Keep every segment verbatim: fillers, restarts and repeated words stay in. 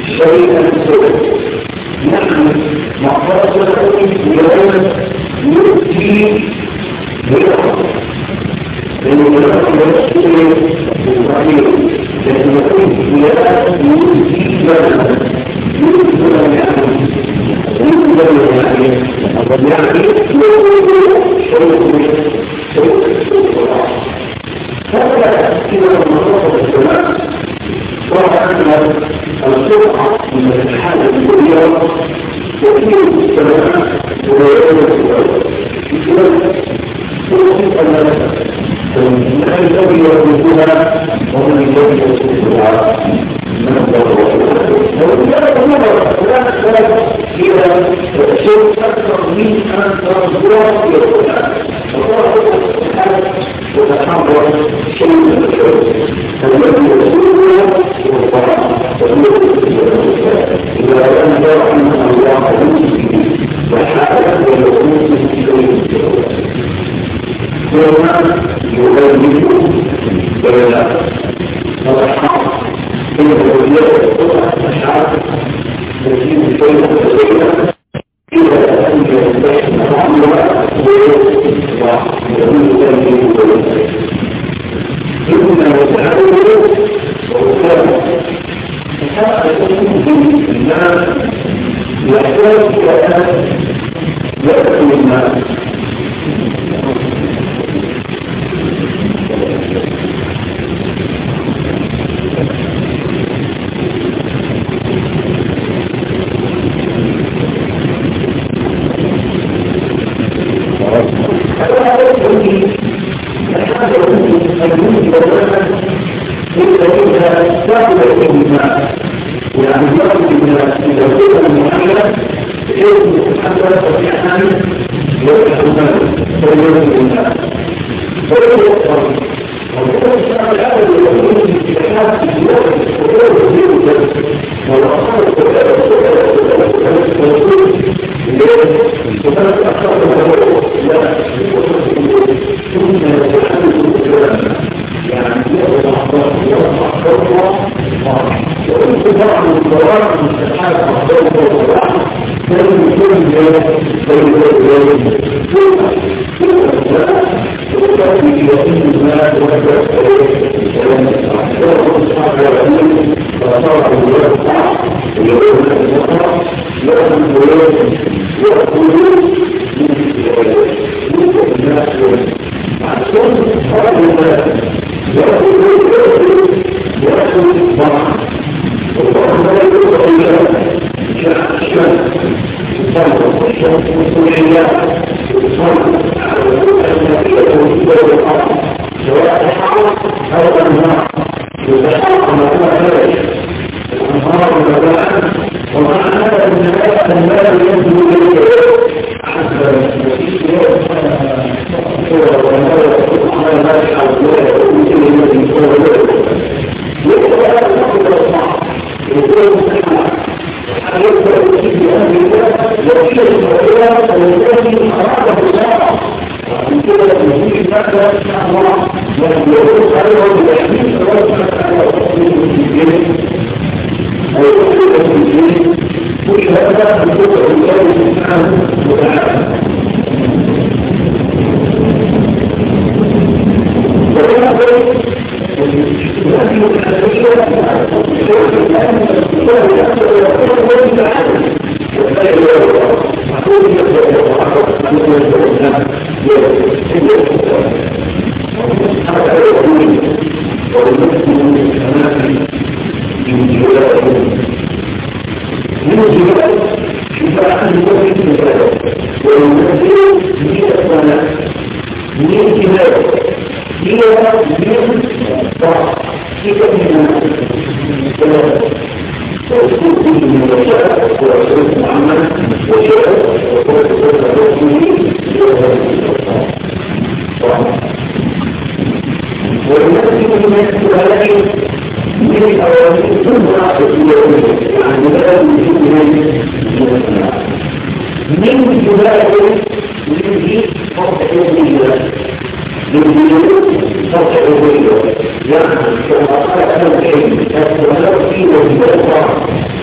شيئا سوء نحن معترض يوم يؤتي بالأرض لأن الأرض يؤتي بالرحيم لأن يقول لا يؤتي لنا يؤتي لنا يعني يؤتي لنا يعني يعني هذا إذا نظرت السماء وأن السرعة من الحالة الكبيرة تكون السماء ويوم السماء توصف أن الذي يربطها ومن الذي يصدقها من الضرورة ولذلك نظر السلام إلى شيء أكثر من أن تربطها في القرآن وتحرر شيء من الشيء الذي يصدقها والقرآن إذا كان رحمه الله يمسك وحاله ويقوم بشيء ثم يبين بين الأشخاص بين الأولياء والأشعار التي بين الأولياء إلى أن يستحق العمل ويقوم ذلك إنما يتعلم وكان هذا الناس يحتاج إلى أن يأكل الناس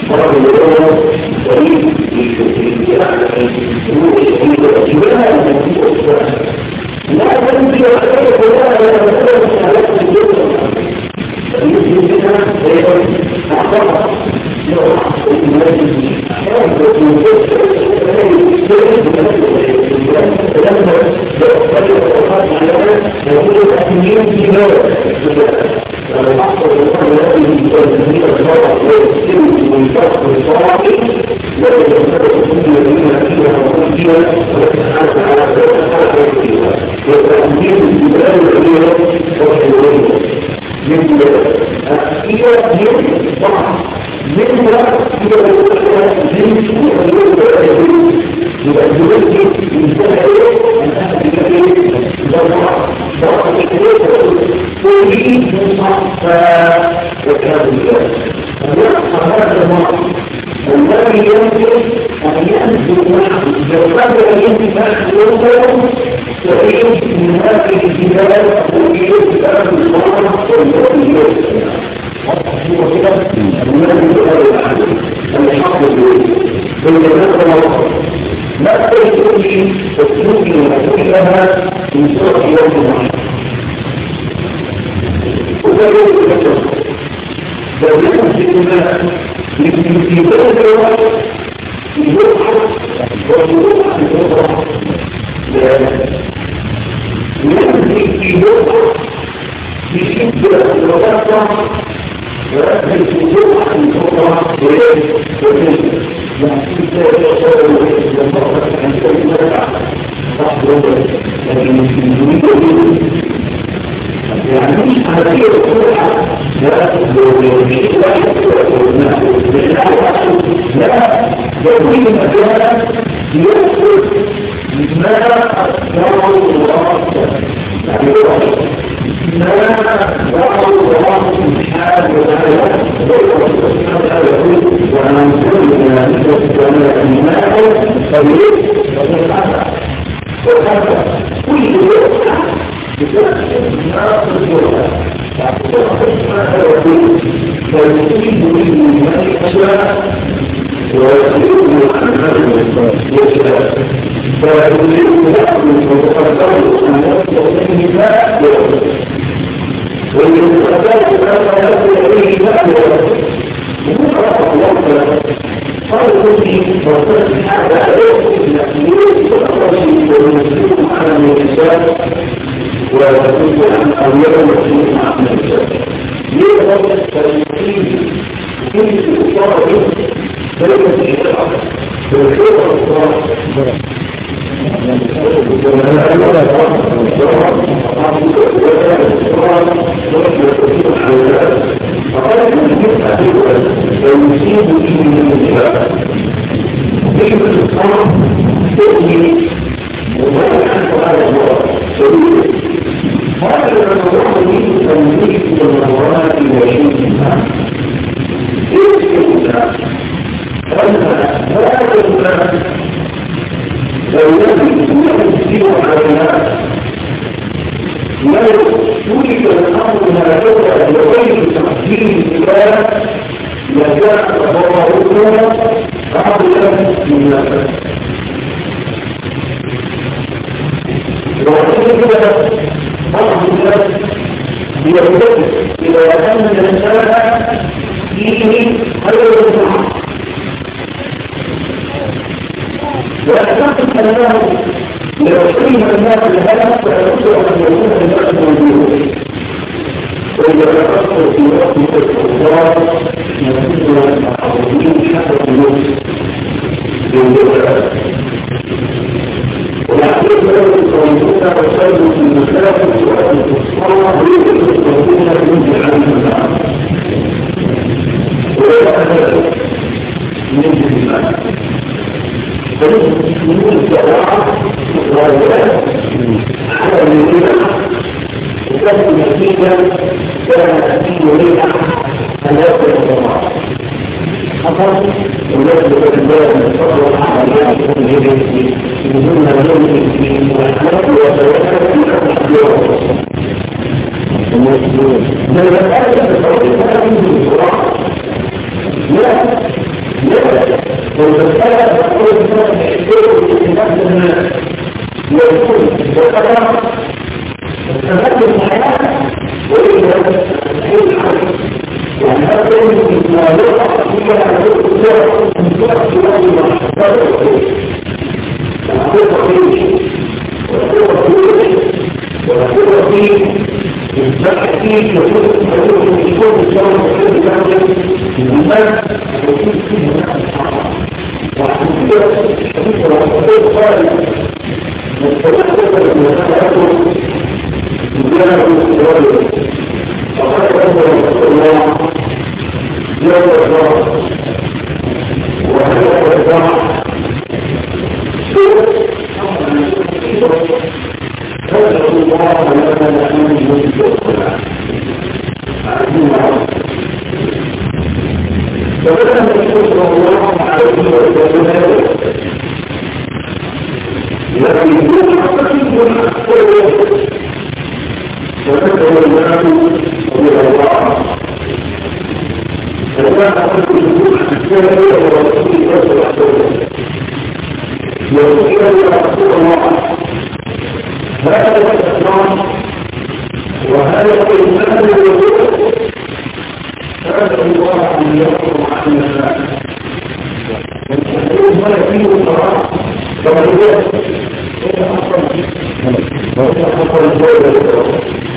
طبعا الأولى وليد لا تنسي وحدك ولا تنسي عليك الجزء فيجب بنا أعطاها وتتكلم بقول الناس يحتاجوا في نفس الناس يكون بقدر تتكلم الحياة وإذا تستحيل عنه يعني هذا يمكن أن يقع فيها على ذلك الصورة من صورة صورة المحفظة وحفظة فيه وحفظة فيه وحفظة فيه الزكاة فيه يقول يقول يقول الصورة وحفظة فيه الإنسان يقول فيه نفس الحرام وحفظة فيه وحفظة صالح مستوى من هذا مجرد الصورة وقد أنزل رسول الله يوم الظهر وهذا الظهر فادعوا الله لنا نحن نجد عزيز العرض فبدأ الرسول صلى الله عليه وسلم الذي يكون حقيقي وتدعو الناس إلى الله فكان أقول الجمهور الثاني ورسول الله صلى الله عليه وسلم يقول يا رسول الله هذا الإسلام وهذا الإيمان والروح فأدعو الله أن يحكم عن الناس والتحريم ولا فيه الصلاة كما هي إذا حصل الدولة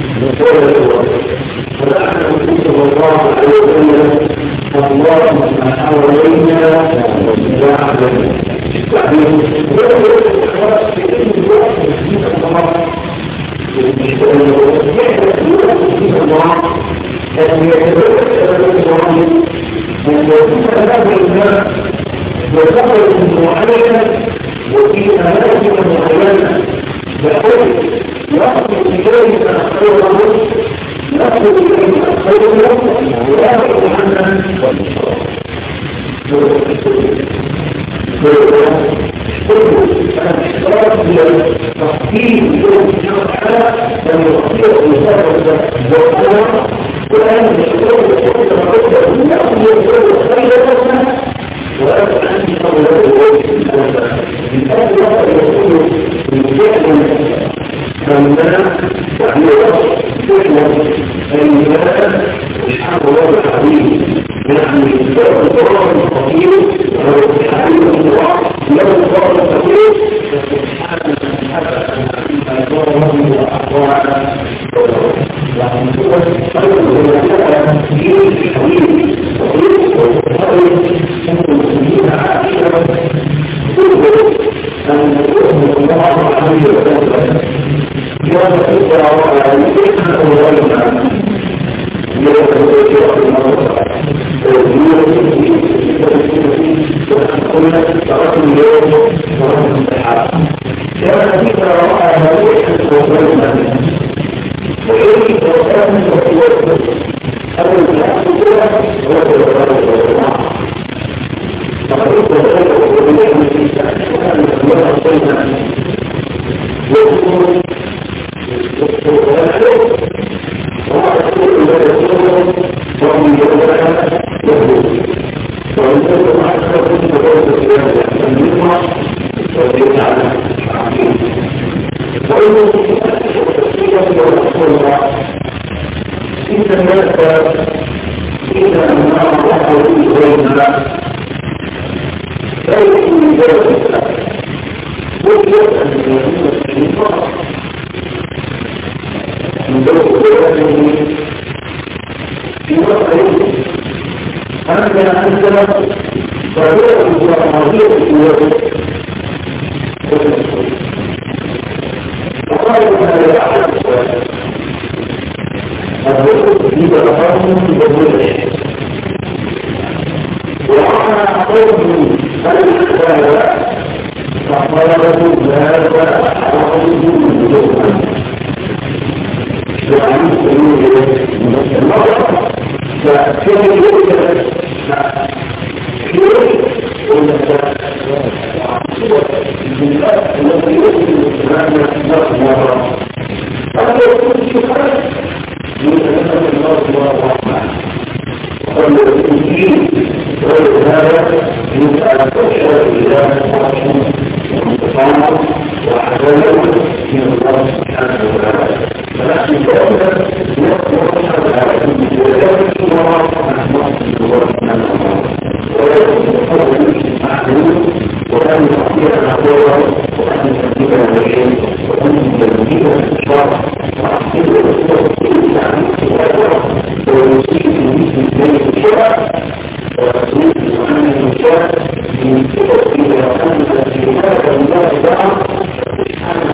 فنحن نقول صلى الله عليه وسلم اللهم حوالينا وعلينا وفي أماكن معينة بحيث يخرج إليه خير الرسل يخرج إليه خير الرسل ويأخذ عنه الاشتراك بالتخفيف والحالة لم يخفيه بسبب الوقوع وأن الاشتراك بالتخفيف يأخذ خير الرسل وأبقى عندي قولة الوقت من أجل وقت يكون من جهة فالماء يعني وقت فعلا الماء إشحاب الله الحبيب يعني الدرس الضرر الخطير ولو الحبيب الله لو الضرر الخطير فسبحان من حبأ ما ضرره وأحوانا يعني هو خير الولاء تنسير الحبيب وخير المسلمين عائشة أن يؤمن الله عليه وسلم يوم تقرأ عليه أولا يوم تقرأ المرضى قلنا تركوا اليوم ورحمة الامتحان كان تقرأ عليه أولا وإن توقعنا وقوة أول الناس هو الوقت فقلت ذلك وبنعم الإنسان وكان يقول أصينا يقول ويقول ويقول ويقول ومن يقولها يقول ويقول مع الشرط بقوة السياسة المنظمة ويقول على العقيم ويقول إن الناس إذا أمام الله وإذا لا يكون من ذلك ويجب أن يكون الشيطان من ذلك في وقت أنت عندما فهو الجمهورية في الوقت وقالوا أنها يعلم الرسل في تفاهم في الوقت وعلى قوم الإخوة فقالوا ذلك وعلموا الجمهور وعن سبيل المرأة فكيف يجب كيف ولا بالله الذي يؤمن الإسلام مرة هذا يكون شكرا يتكلم الله والرحمن وقال الإنجيل هذا يسأل والشرف لله سبحانه وعداله من الله سبحانه وتعالى. فنحن كأولا نذكر هذا وذلك الله عن نصر الله سبحانه وتعالى ويكون الفضل معلوم وأن يعطينا الأقوال وأن يهدينا الرشيد وأن يهدينا الإشراف وأحسن الأسرة كلها عن السؤال ويصيب مثل ذلك الشرع ويصيب سبحانه وتعالى من كتب إلى أن في هذا الله تعالى سبحانه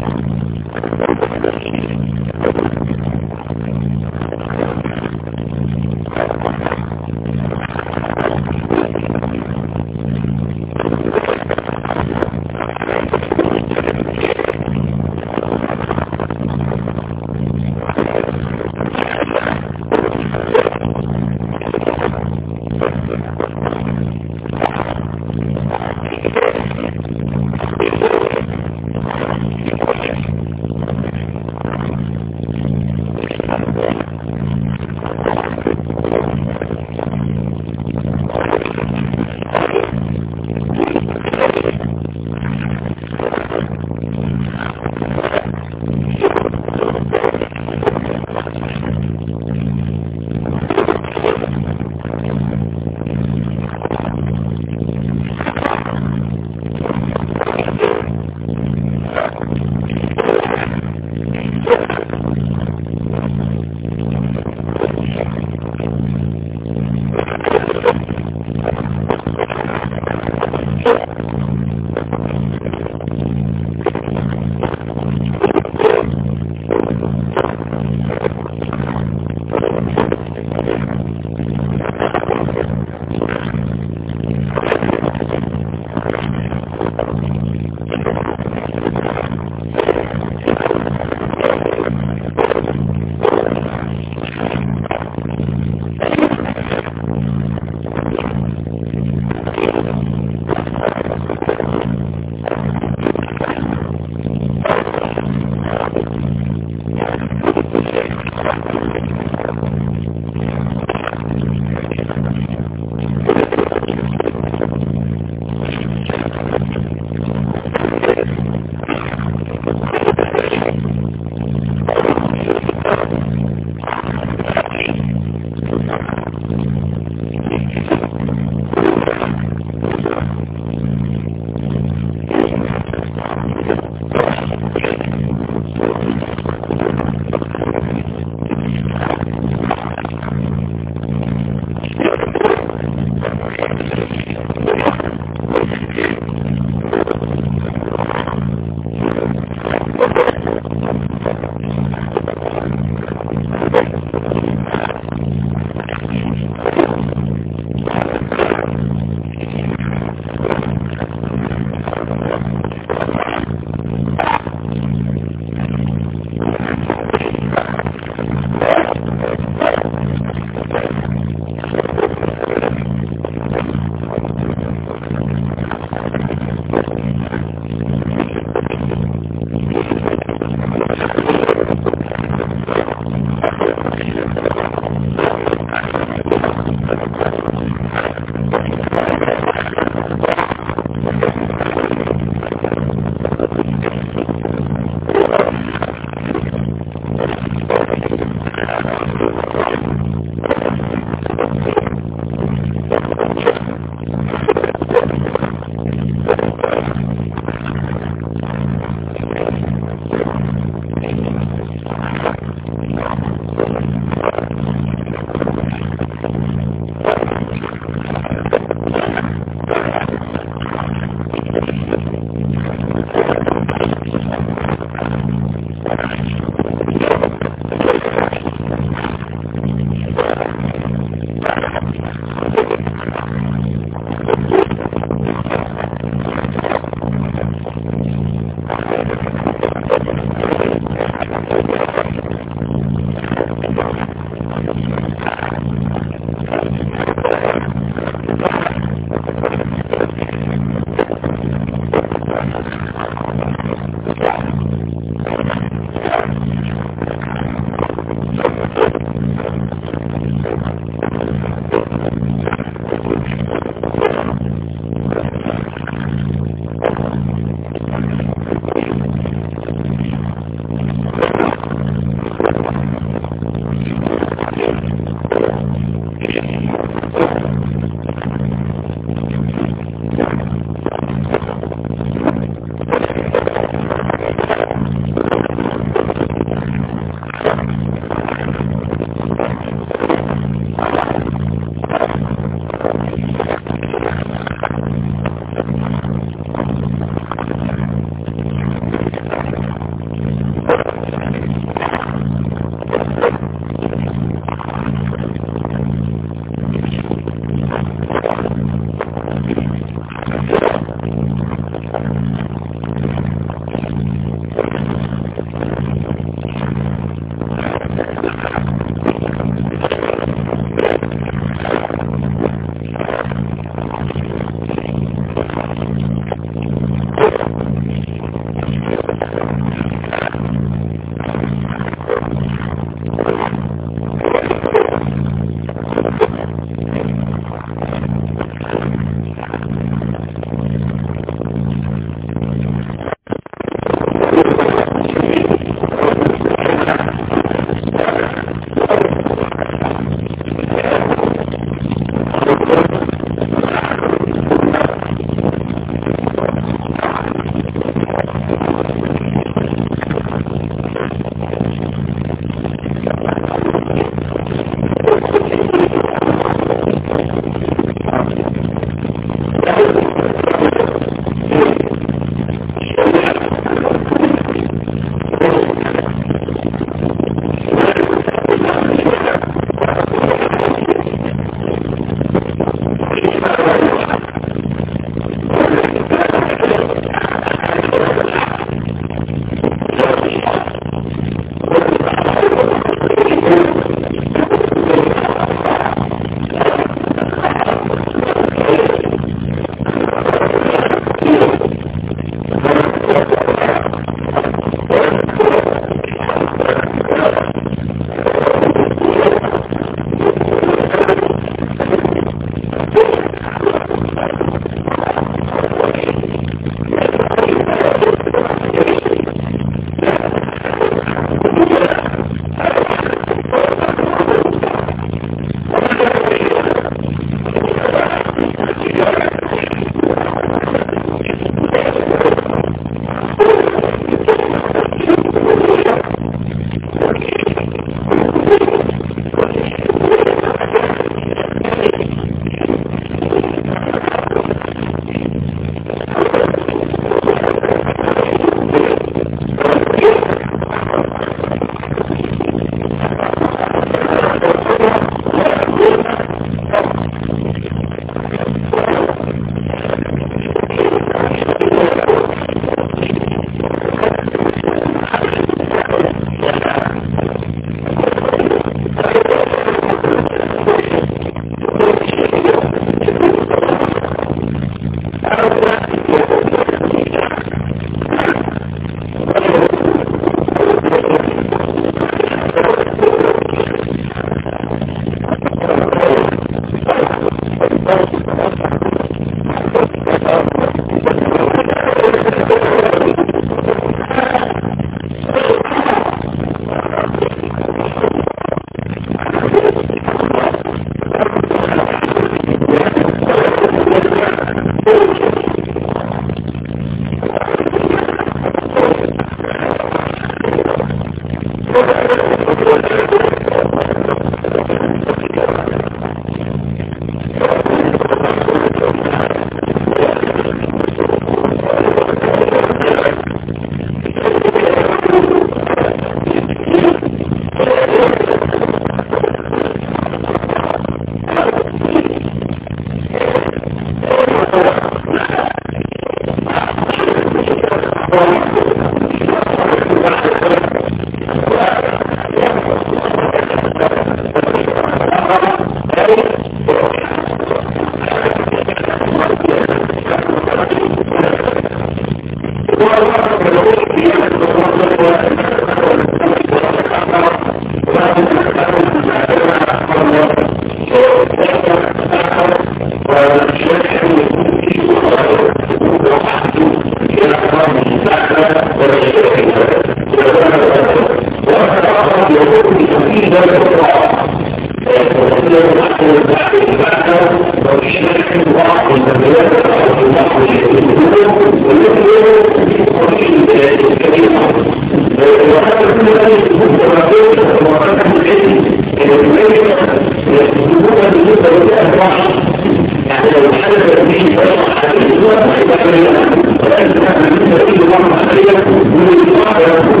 يكتبون بالنسبة للأنواع يعني لو حدث به فرق حديث الوقت ولكن كان بالنسبة فيه الله عليه من الإطلاق يكون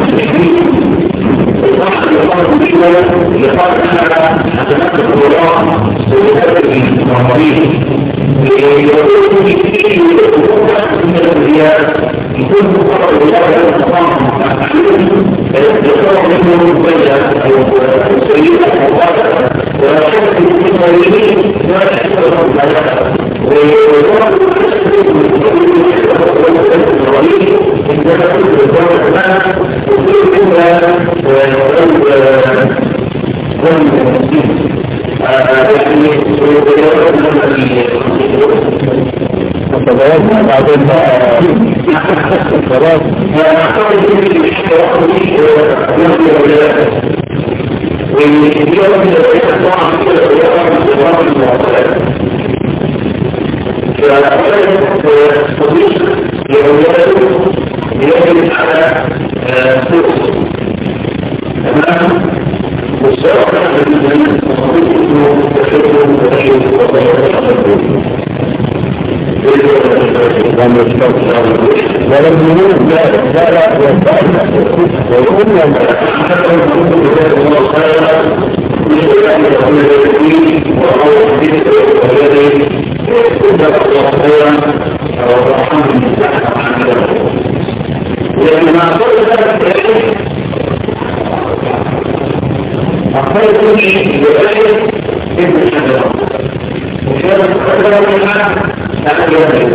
الإطلاق يقال بشوية يقال أنها أتنقل الله ويتبع المعمرين يقول في كثير من الرياض يكون مقرر بالله الأطلاق يقرر منه مبين أو سيئة أو غادة ويحب من غيره ولا يحب الغادة ويقرر عندما كنت الدولة الآن وكل إلا والمسلمين يعني ويقرر من الصدرات بعدين خلاص فأعتقد أن الاشتراك فيه يمضي ولاده ويجب أن يتطلع في الرياضة بصفات المعطلات فأعتقد صديق لأولاده يجب على فرص تمام والشرع كان بالنسبة لصديق اسمه تشكل وتشكل وتشكل ولم يريد ذلك لا لا يستعد ويقول لهم حتى يكون بذلك الله خيرا يجب أن يكون الذين وهو حديث والذين كنت الله خيرا والرحمن من تحت محمد لأن ما أقول ذلك أقول كل شيء بذلك ابن الشجرة وكان أكبر منها أنا يومي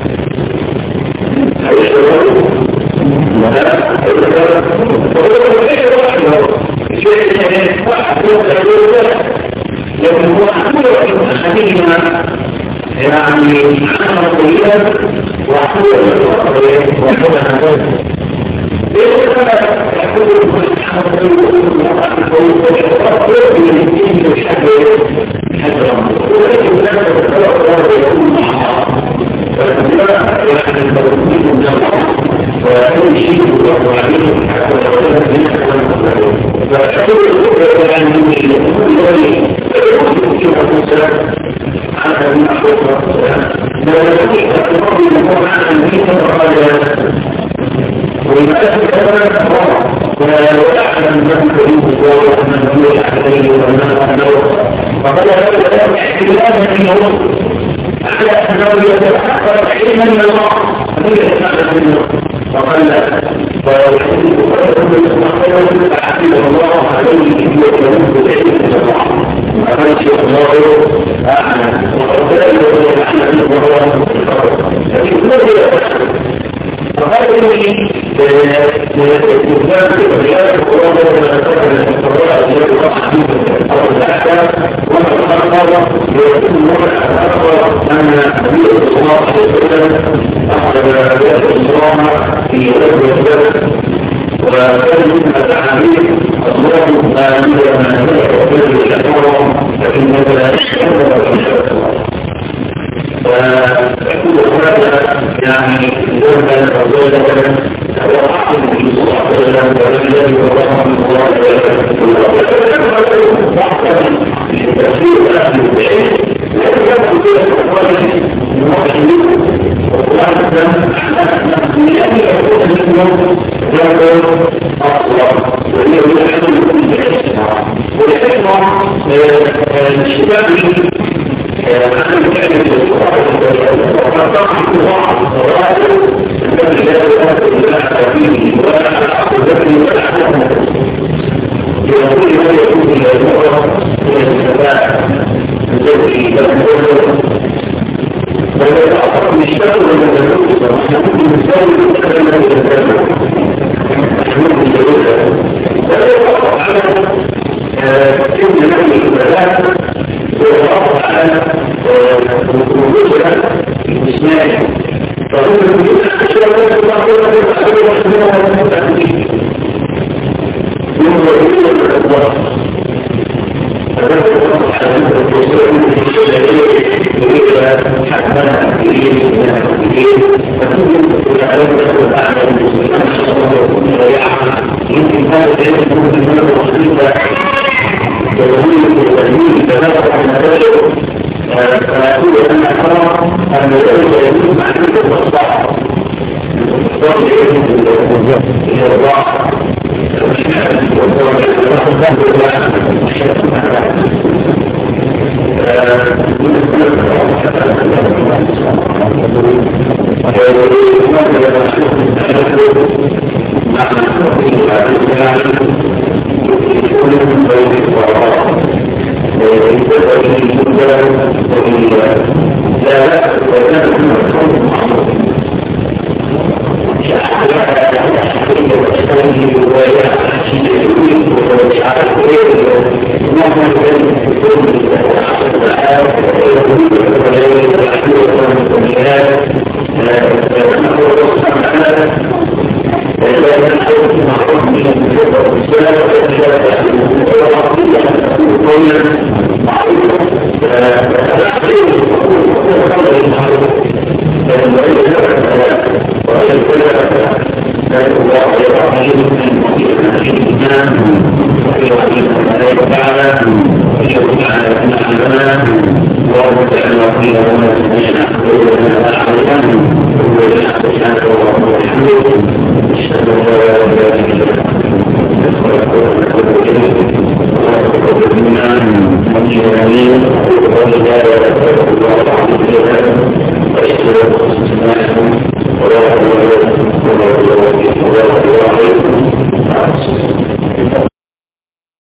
أيشتغل ولا أيشتغل وهو كيف يوحده شيء يعني واحد يوحده لكن هو أقول حديثنا يعني عنا طويلا وأقول الوقت وحدنا هذا ليس كما يقول محمد بن ولكن لا تتطلع الله يكون معها فلا يعني المرضين من الله وأي شيء يطلق عليه حتى لو كان منه فأشعر الأخرى عن من يقول لي فيقول كما تسأل عنها من أخرى لا يستطيع أن تقضي المقام عنها من وقال ولماذا كان الله ويعلم من كريم الله ومن هو عليه ومن أنه فقال هذا الكلام احتمالا منه على أنه يتحقق علما من الله فليس يتحقق منه فقال ويحدث خيرا فحفظ الله عليه إذ يتلوه بعلم من الله فقال شيخ الله أعلم وقال لا يتحقق منه وهو لكن ماذا يتحقق فقال لي الإسلام في الرياض القرآن والمناسبة للإسرائيل التي تقع فيه أو الأحكام وما تقرر يكون موضع الأكبر أن النبي صلى الله عليه وسلم أخذ بيت الإسلام في غزوة بدر وكان من التعامير الله آمين من هذا وكان يشكرهم لكن هذا لا يشكر ويقول هذا يعني دون الرجل هو أحد في الله عليه وسلم والذي ورحمه الله في تفسير أهل العلم لكن يبدو كل الأقوال الموحدين والقرآن الإسلام لأن يكون منهم يقول أصلا وهي يحمل كل الحكمة والحكمة الشباب أنا أتكلم في القرآن وقد تقع الله الصلاة الذي لا يؤثر إلا فيه ولا أعقل ذكي ولا أعلم يقول ما يكون إلى المرة إلى السماء الذي لم يكن ولا يتعطف بالشكل ولا يتعطف نحن نساوي الكلام الذي يتعطف نحن نساوي ولا يتعطف على كل نوع الثلاث ويتعرف على وجودها الإسلامية فهو يقول أشياء لا تتعرف على الأسئلة والسنة والمتعلمين يوم يقول الله فذلك الله على الرسول يريد حتى إليه من الأمريكين فكل يتعلم له أعلى المسلمين صلى الله عليه وسلم يمكن هذا العلم من المرة الرسولة وتدريب تنافس المدارس فأقول أن أرى أن ذلك يجوز معرفة الصح الصح إلى الراحة الله تعالى وفيه ومن